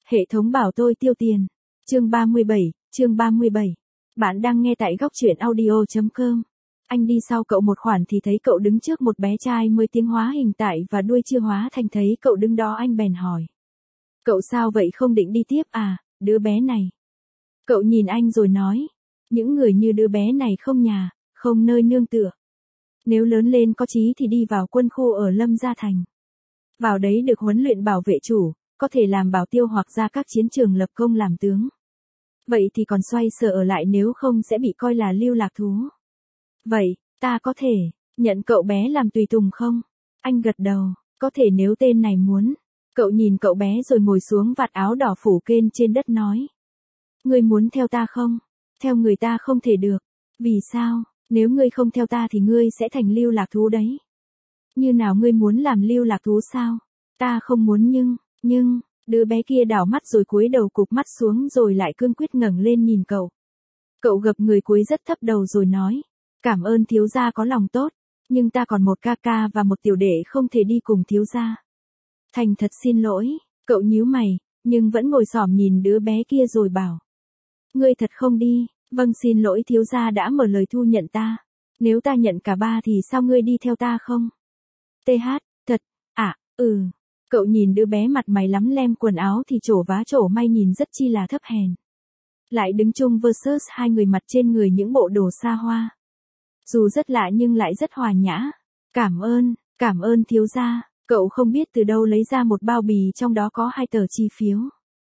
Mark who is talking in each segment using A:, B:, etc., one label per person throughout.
A: Hệ thống bảo tôi tiêu tiền. Chương 37, chương 37. Bạn đang nghe tại góc truyện audio.com. Anh đi sau cậu một khoản thì thấy cậu đứng trước một bé trai mới tiếng hóa hình tại và đuôi chưa hóa thành, thấy cậu đứng đó anh bèn hỏi. Cậu sao vậy, không định đi tiếp à, đứa bé này? Cậu nhìn anh rồi nói. Những người như đứa bé này không nhà, không nơi nương tựa. Nếu lớn lên có chí thì đi vào quân khu ở Lâm Gia Thành. Vào đấy được huấn luyện bảo vệ chủ, có thể làm bảo tiêu hoặc ra các chiến trường lập công làm tướng. Vậy thì còn xoay sở ở lại, nếu không sẽ bị coi là lưu lạc thú. Vậy, ta có thể nhận cậu bé làm tùy tùng không? Anh gật đầu, có thể nếu tên này muốn. Cậu nhìn cậu bé rồi ngồi xuống vạt áo đỏ phủ kên trên đất nói. Ngươi muốn theo ta không? Theo người ta không thể được. Vì sao? Nếu ngươi không theo ta thì ngươi sẽ thành lưu lạc thú đấy. Như nào, ngươi muốn làm lưu lạc thú sao? Ta không muốn nhưng, đứa bé kia đảo mắt rồi cúi đầu cụp mắt xuống rồi lại cương quyết ngẩng lên nhìn cậu. Cậu gập người cúi rất thấp đầu rồi nói. Cảm ơn thiếu gia có lòng tốt, nhưng ta còn một ca ca và một tiểu đệ không thể đi cùng thiếu gia. Thành thật xin lỗi, cậu nhíu mày, nhưng vẫn ngồi xổm nhìn đứa bé kia rồi bảo. Ngươi thật không đi? Vâng, xin lỗi, thiếu gia đã mở lời thu nhận ta. Nếu ta nhận cả ba thì sao ngươi đi theo ta không? TH, thật, Cậu nhìn đứa bé mặt mày lắm lem quần áo thì trổ vá trổ may nhìn rất chi là thấp hèn. Lại đứng chung versus hai người mặt trên người những bộ đồ xa hoa. Dù rất lạ nhưng lại rất hòa nhã. Cảm ơn thiếu gia. Cậu không biết từ đâu lấy ra một bao bì, trong đó có 2 tờ chi phiếu.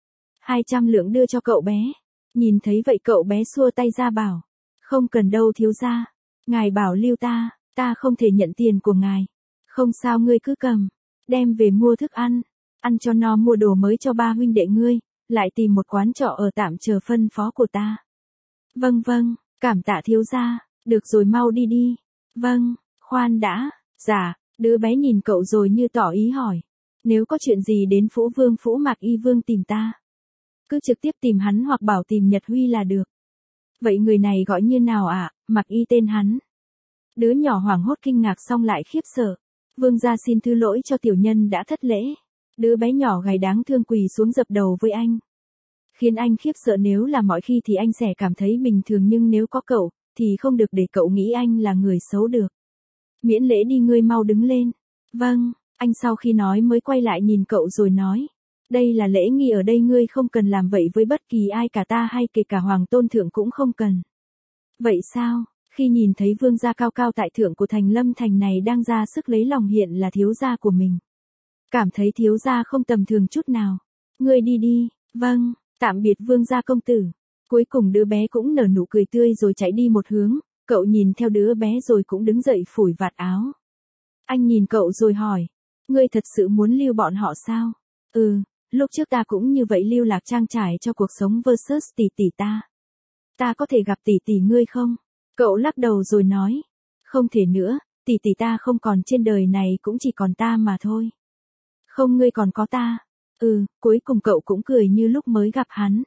A: 200 lượng đưa cho cậu bé. Nhìn thấy vậy cậu bé xua tay ra bảo. Không cần đâu thiếu gia. Ngài bảo lưu ta không thể nhận tiền của ngài. Không sao, ngươi cứ cầm. Đem về mua thức ăn cho no, mua đồ mới cho ba huynh đệ ngươi, lại tìm một quán trọ ở tạm chờ phân phó của ta. Vâng, cảm tạ thiếu gia, được rồi mau đi đi. Vâng, khoan đã, dạ, đứa bé nhìn cậu rồi như tỏ ý hỏi. Nếu có chuyện gì đến Phũ Mạc Y Vương tìm ta, cứ trực tiếp tìm hắn hoặc bảo tìm Nhật Huy là được. Vậy người này gọi như nào ạ? Mạc Y tên hắn. Đứa nhỏ hoảng hốt kinh ngạc xong lại khiếp sợ. Vương gia xin thứ lỗi cho tiểu nhân đã thất lễ. Đứa bé nhỏ gầy đáng thương quỳ xuống dập đầu với anh. Khiến anh khiếp sợ, nếu là mọi khi thì anh sẽ cảm thấy bình thường, nhưng nếu có cậu, thì không được để cậu nghĩ anh là người xấu được. Miễn lễ đi, ngươi mau đứng lên. Vâng, anh sau khi nói mới quay lại nhìn cậu rồi nói. Đây là lễ nghi ở đây, ngươi không cần làm vậy với bất kỳ ai cả, ta hay kể cả hoàng tôn thượng cũng không cần. Vậy sao? Khi nhìn thấy vương gia cao cao tại thượng của thành Lâm Thành này đang ra sức lấy lòng hiện là thiếu gia của mình. Cảm thấy thiếu gia không tầm thường chút nào. Ngươi đi đi. Vâng, tạm biệt vương gia công tử. Cuối cùng đứa bé cũng nở nụ cười tươi rồi chạy đi một hướng. Cậu nhìn theo đứa bé rồi cũng đứng dậy phủi vạt áo. Anh nhìn cậu rồi hỏi. Ngươi thật sự muốn lưu bọn họ sao? Lúc trước ta cũng như vậy, lưu lạc trang trải cho cuộc sống versus tỷ tỷ ta. Ta có thể gặp tỷ tỷ ngươi không? Cậu lắc đầu rồi nói. Không thể nữa, tỷ tỷ ta không còn trên đời này, cũng chỉ còn ta mà thôi. Không, ngươi còn có ta. Cuối cùng cậu cũng cười như lúc mới gặp hắn.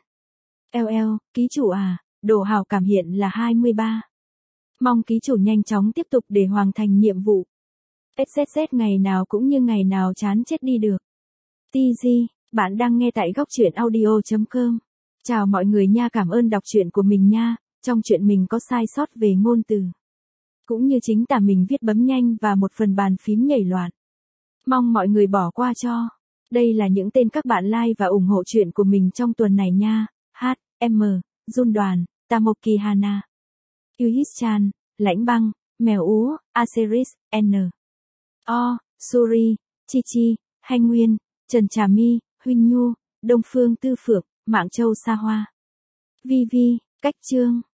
A: Ký chủ à, độ hào cảm hiện là 23. Mong ký chủ nhanh chóng tiếp tục để hoàn thành nhiệm vụ. XXX ngày nào cũng như ngày nào chán chết đi được. TG, bạn đang nghe tại góc truyện audio.com. Chào mọi người nha, cảm ơn đọc truyện của mình nha. Trong chuyện mình có sai sót về ngôn từ, cũng như chính tả mình viết bấm nhanh và một phần bàn phím nhảy loạn. Mong mọi người bỏ qua cho. Đây là những tên các bạn like và ủng hộ truyện của mình trong tuần này nha. HM, Jun Đoàn, Tamoki Hana, Yuhis-chan, Lãnh Băng, Mèo Ú, Aseris, N. O, Suri, Chi Chi, Hành Nguyên, Trần Trà My, Huynh Nhu, Đông Phương Tư Phượng, Mạng Châu Sa Hoa, Vi Vi, Cách Trương.